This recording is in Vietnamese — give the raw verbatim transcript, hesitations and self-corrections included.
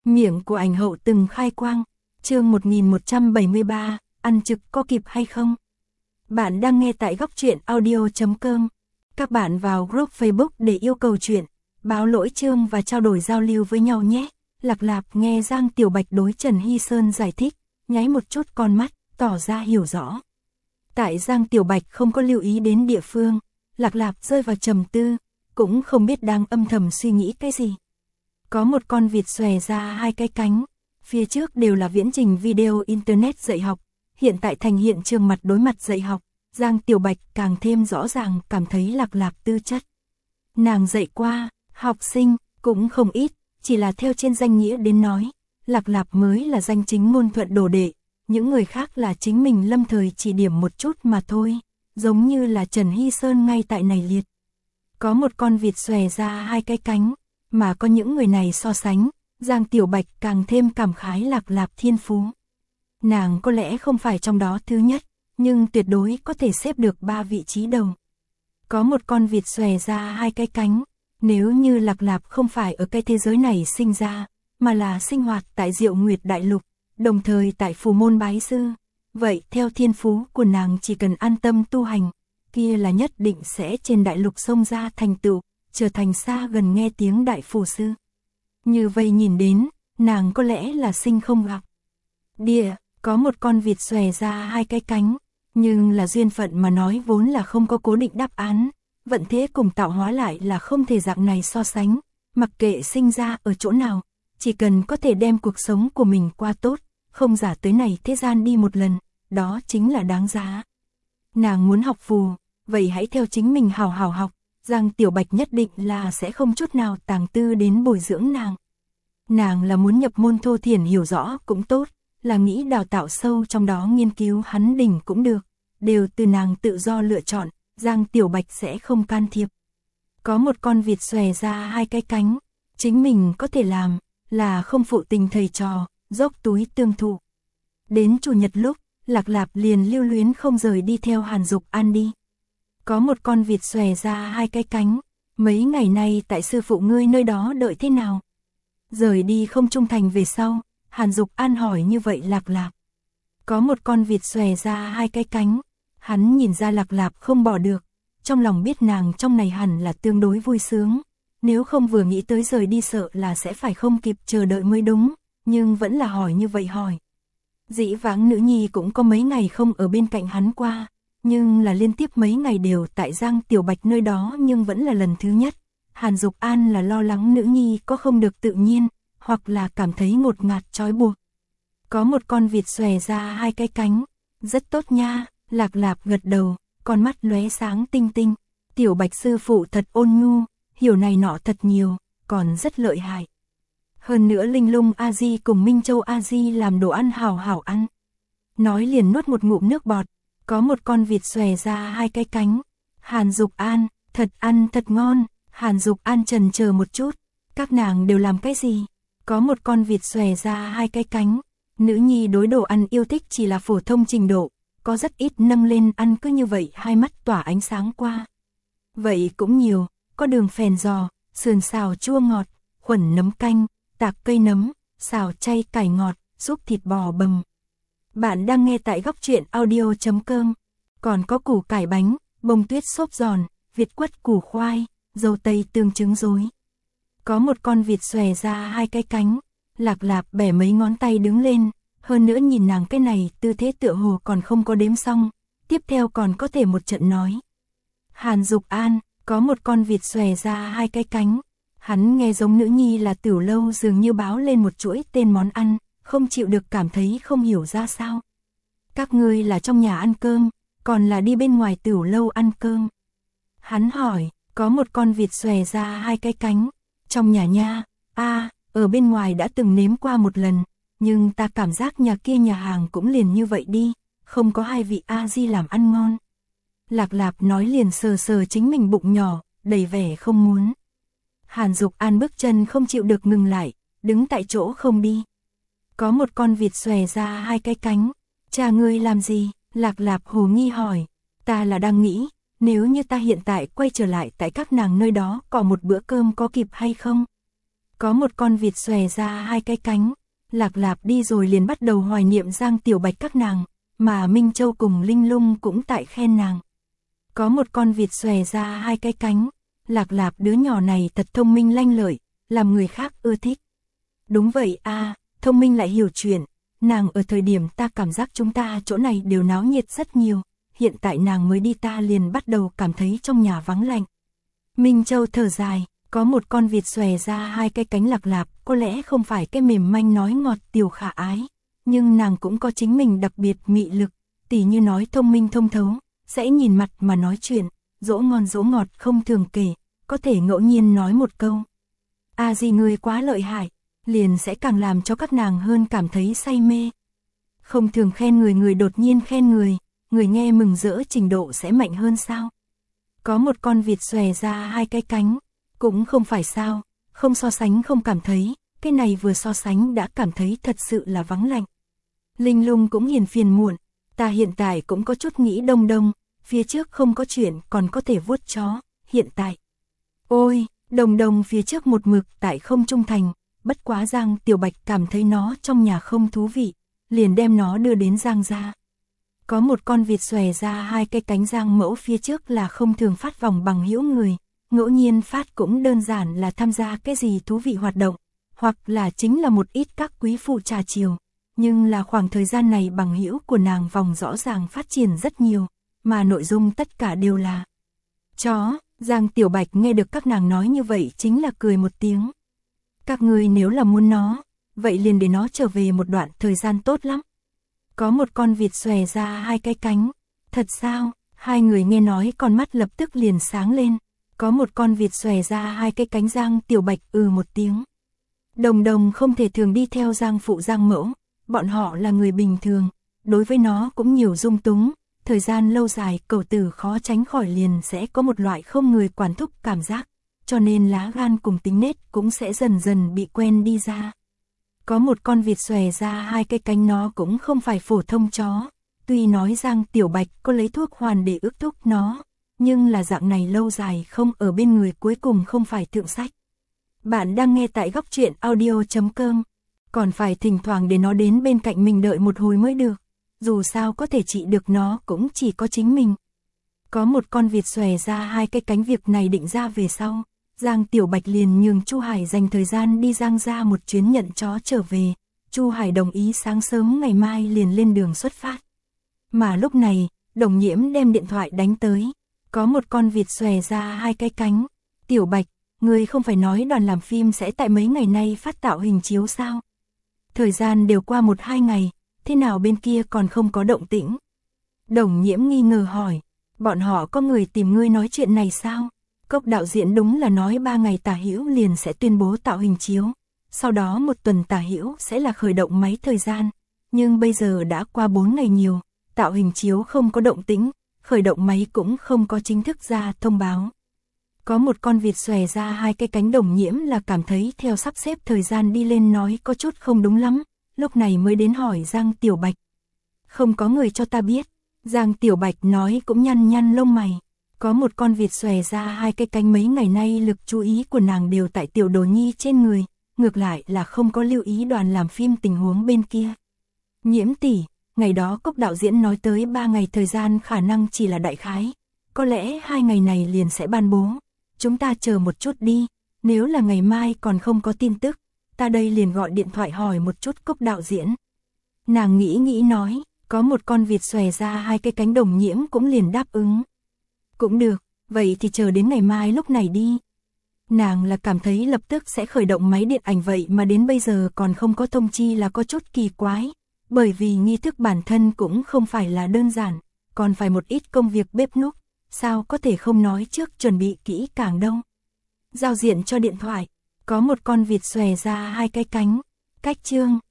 Miệng của ảnh hậu từng khai quang. Chương một nghìn một trăm bảy mươi ba, ăn trực có kịp hay không? Bạn đang nghe tại góc truyện audio chấm com. Các bạn vào group Facebook để yêu cầu chuyện, báo lỗi chương và trao đổi giao lưu với nhau nhé. Lạc Lạp nghe Giang Tiểu Bạch đối Trần Hy Sơn giải thích, nháy một chút con mắt, tỏ ra hiểu rõ. Tại Giang Tiểu Bạch không có lưu ý đến địa phương, Lạc Lạp rơi vào trầm tư, cũng không biết đang âm thầm suy nghĩ cái gì. Có một con vịt xòe ra hai cái cánh, phía trước đều là viễn trình video internet dạy học, hiện tại thành hiện trường mặt đối mặt dạy học, Giang Tiểu Bạch càng thêm rõ ràng cảm thấy Lạc Lạp tư chất. Nàng dạy qua, học sinh, cũng không ít, chỉ là theo trên danh nghĩa đến nói, Lạc Lạp mới là danh chính ngôn thuận đồ đệ, những người khác là chính mình lâm thời chỉ điểm một chút mà thôi, giống như là Trần Hy Sơn ngay tại này liệt. Có một con vịt xòe ra hai cái cánh, mà có những người này so sánh, Giang Tiểu Bạch càng thêm cảm khái Lạc Lạp thiên phú. Nàng có lẽ không phải trong đó thứ nhất, nhưng tuyệt đối có thể xếp được ba vị trí đầu. Có một con vịt xòe ra hai cái cánh, nếu như Lạc Lạp không phải ở cái thế giới này sinh ra, mà là sinh hoạt tại Diệu Nguyệt Đại Lục, đồng thời tại Phù Môn bái sư, vậy theo thiên phú của nàng chỉ cần an tâm tu hành, kia là nhất định sẽ trên đại lục xông ra thành tựu, trở thành xa gần nghe tiếng đại phù sư. Như vậy nhìn đến, nàng có lẽ là sinh không gặp. Địa, có một con vịt xòe ra hai cái cánh, nhưng là duyên phận mà nói vốn là không có cố định đáp án, vận thế cùng tạo hóa lại là không thể dạng này so sánh, mặc kệ sinh ra ở chỗ nào, chỉ cần có thể đem cuộc sống của mình qua tốt, không giả tới này thế gian đi một lần, đó chính là đáng giá. Nàng muốn học phù, vậy hãy theo chính mình hào hào học, Giang Tiểu Bạch nhất định là sẽ không chút nào tàng tư đến bồi dưỡng nàng. Nàng là muốn nhập môn thô thiển hiểu rõ cũng tốt, là nghĩ đào tạo sâu trong đó nghiên cứu hắn đỉnh cũng được, đều từ nàng tự do lựa chọn, Giang Tiểu Bạch sẽ không can thiệp. Có một con vịt xòe ra hai cái cánh, chính mình có thể làm, là không phụ tình thầy trò, dốc túi tương thụ. Đến chủ nhật lúc, Lạc Lạp liền lưu luyến không rời đi theo Hàn Dục An đi. Có một con vịt xòe ra hai cái cánh, mấy ngày nay tại sư phụ ngươi nơi đó đợi thế nào? Rời đi không trung thành về sau, Hàn Dục An hỏi như vậy Lạc Lạp. Có một con vịt xòe ra hai cái cánh, hắn nhìn ra Lạc Lạp không bỏ được, trong lòng biết nàng trong này hẳn là tương đối vui sướng, nếu không vừa nghĩ tới rời đi sợ là sẽ phải không kịp chờ đợi mới đúng, nhưng vẫn là hỏi như vậy hỏi. Dĩ vãng nữ nhi cũng có mấy ngày không ở bên cạnh hắn qua, nhưng là liên tiếp mấy ngày đều tại Giang Tiểu Bạch nơi đó nhưng vẫn là lần thứ nhất. Hàn Dục An là lo lắng nữ nhi có không được tự nhiên, hoặc là cảm thấy ngột ngạt trói buộc. Có một con vịt xòe ra hai cái cánh, rất tốt nha, Lạc Lạp gật đầu, con mắt lóe sáng tinh tinh. Tiểu Bạch sư phụ thật ôn nhu, hiểu này nọ thật nhiều, còn rất lợi hại. Hơn nữa Linh Lung A Di cùng Minh Châu A Di làm đồ ăn hảo hảo ăn. Nói liền nuốt một ngụm nước bọt, có một con vịt xòe ra hai cái cánh. Hàn Dục An, thật ăn thật ngon. Hàn Dục An chần chờ một chút, các nàng đều làm cái gì? Có một con vịt xòe ra hai cái cánh. Nữ nhi đối đồ ăn yêu thích chỉ là phổ thông trình độ, có rất ít nâng lên ăn cứ như vậy hai mắt tỏa ánh sáng qua. Vậy cũng nhiều, có đường phèn giò, sườn xào chua ngọt, khuẩn nấm canh, tạc cây nấm, xào chay cải ngọt, súp thịt bò bầm. Bạn đang nghe tại góc truyện audio chấm com. Còn có củ cải bánh, bông tuyết xốp giòn, việt quất củ khoai, dâu tây tương trứng rối. Có một con vịt xòe ra hai cái cánh, Lạc Lạp bẻ mấy ngón tay đứng lên, hơn nữa nhìn nàng cái này tư thế tựa hồ còn không có đếm xong, tiếp theo còn có thể một trận nói. Hàn Dục An, có một con vịt xòe ra hai cái cánh, hắn nghe giống nữ nhi là Tiểu Lâu dường như báo lên một chuỗi tên món ăn, không chịu được cảm thấy không hiểu ra sao. Các ngươi là trong nhà ăn cơm, còn là đi bên ngoài Tiểu Lâu ăn cơm? Hắn hỏi. Có một con vịt xòe ra hai cái cánh, trong nhà nha, a à, ở bên ngoài đã từng nếm qua một lần, nhưng ta cảm giác nhà kia nhà hàng cũng liền như vậy đi, không có hai vị A Di làm ăn ngon. Lạc Lạp nói liền sờ sờ chính mình bụng nhỏ, đầy vẻ không muốn. Hàn Dục An bước chân không chịu được ngừng lại, đứng tại chỗ không đi. Có một con vịt xòe ra hai cái cánh, cha ngươi làm gì? Lạc Lạp hồ nghi hỏi, ta là đang nghĩ, nếu như ta hiện tại quay trở lại tại các nàng nơi đó có một bữa cơm có kịp hay không? Có một con vịt xòe ra hai cái cánh, Lạc Lạp đi rồi liền bắt đầu hoài niệm Giang Tiểu Bạch các nàng, mà Minh Châu cùng Linh Lung cũng tại khen nàng. Có một con vịt xòe ra hai cái cánh, Lạc Lạp đứa nhỏ này thật thông minh lanh lợi, làm người khác ưa thích. Đúng vậy a, thông minh lại hiểu chuyện, nàng ở thời điểm ta cảm giác chúng ta chỗ này đều náo nhiệt rất nhiều, hiện tại nàng mới đi ta liền bắt đầu cảm thấy trong nhà vắng lạnh. Minh Châu thở dài, có một con vịt xòe ra hai cái cánh Lạc Lạp, có lẽ không phải cái mềm manh nói ngọt tiểu khả ái, nhưng nàng cũng có chính mình đặc biệt mị lực, tỉ như nói thông minh thông thấu, sẽ nhìn mặt mà nói chuyện, dỗ ngon dỗ ngọt không thường kể, có thể ngẫu nhiên nói một câu. A gì người quá lợi hại, liền sẽ càng làm cho các nàng hơn cảm thấy say mê. Không thường khen người người đột nhiên khen người, người nghe mừng rỡ trình độ sẽ mạnh hơn sao? Có một con vịt xòe ra hai cái cánh, cũng không phải sao, không so sánh không cảm thấy, cái này vừa so sánh đã cảm thấy thật sự là vắng lạnh. Linh Lung cũng hiền phiền muộn, ta hiện tại cũng có chút nghĩ đông đông, phía trước không có chuyện còn có thể vuốt chó, hiện tại. Ôi, đồng đồng phía trước một mực tại không trung thành, bất quá Giang Tiểu Bạch cảm thấy nó trong nhà không thú vị, liền đem nó đưa đến Giang gia. Có một con vịt xòe ra hai cái cánh Giang mẫu phía trước là không thường phát vòng bằng hữu người, ngẫu nhiên phát cũng đơn giản là tham gia cái gì thú vị hoạt động, hoặc là chính là một ít các quý phụ trà chiều, nhưng là khoảng thời gian này bằng hữu của nàng vòng rõ ràng phát triển rất nhiều, mà nội dung tất cả đều là chó. Giang Tiểu Bạch nghe được các nàng nói như vậy chính là cười một tiếng. Các người nếu là muốn nó, vậy liền để nó trở về một đoạn thời gian tốt lắm. Có một con vịt xòe ra hai cái cánh, thật sao? Hai người nghe nói con mắt lập tức liền sáng lên. Có một con vịt xòe ra hai cái cánh Giang Tiểu Bạch ừ một tiếng. Đồng đồng không thể thường đi theo Giang phụ Giang mẫu, bọn họ là người bình thường, đối với nó cũng nhiều dung túng, thời gian lâu dài cẩu tử khó tránh khỏi liền sẽ có một loại không người quản thúc cảm giác, cho nên lá gan cùng tính nết cũng sẽ dần dần bị quen đi ra. Có một con vịt xòe ra hai cái cánh nó cũng không phải phổ thông chó, tuy nói Giang Tiểu Bạch có lấy thuốc hoàn để ước thúc nó, nhưng là dạng này lâu dài không ở bên người cuối cùng không phải thượng sách. Bạn đang nghe tại góc truyện audio chấm com, còn phải thỉnh thoảng để nó đến bên cạnh mình đợi một hồi mới được, dù sao có thể trị được nó cũng chỉ có chính mình. Có một con vịt xòe ra hai cái cánh việc này định ra về sau, Giang Tiểu Bạch liền nhường Chu Hải dành thời gian đi Giang ra một chuyến nhận chó trở về, Chu Hải đồng ý sáng sớm ngày mai liền lên đường xuất phát. Mà lúc này, Đồng Nhiễm đem điện thoại đánh tới, có một con vịt xòe ra hai cái cánh, Tiểu Bạch, người không phải nói đoàn làm phim sẽ tại mấy ngày nay phát tạo hình chiếu sao? Thời gian đều qua một hai ngày, thế nào bên kia còn không có động tĩnh? Đồng Nhiễm nghi ngờ hỏi, bọn họ có người tìm ngươi nói chuyện này sao? Cốc đạo diễn đúng là nói ba ngày tả hữu liền sẽ tuyên bố tạo hình chiếu, sau đó một tuần tả hữu sẽ là khởi động máy thời gian, nhưng bây giờ đã qua bốn ngày nhiều, tạo hình chiếu không có động tĩnh, khởi động máy cũng không có chính thức ra thông báo. Có một con vịt xòe ra hai cái cánh Đồng Nhiễm là cảm thấy theo sắp xếp thời gian đi lên nói có chút không đúng lắm, lúc này mới đến hỏi Giang Tiểu Bạch. Không có người cho ta biết, Giang Tiểu Bạch nói cũng nhăn nhăn lông mày. Có một con vịt xòe ra hai cái cánh mấy ngày nay lực chú ý của nàng đều tại Tiểu Đồ Nhi trên người, ngược lại là không có lưu ý đoàn làm phim tình huống bên kia. Nhiễm tỷ, ngày đó Cốc đạo diễn nói tới ba ngày thời gian khả năng chỉ là đại khái, có lẽ hai ngày này liền sẽ ban bố, chúng ta chờ một chút đi, nếu là ngày mai còn không có tin tức, ta đây liền gọi điện thoại hỏi một chút Cốc đạo diễn. Nàng nghĩ nghĩ nói, có một con vịt xòe ra hai cái cánh Đồng Nhiễm cũng liền đáp ứng. Cũng được, vậy thì chờ đến ngày mai lúc này đi. Nàng là cảm thấy lập tức sẽ khởi động máy điện ảnh vậy mà đến bây giờ còn không có thông chi là có chút kỳ quái, bởi vì nghi thức bản thân cũng không phải là đơn giản, còn phải một ít công việc bếp núc, sao có thể không nói trước chuẩn bị kỹ càng đâu. Giao diện cho điện thoại, có một con vịt xòe ra hai cái cánh, cách chương.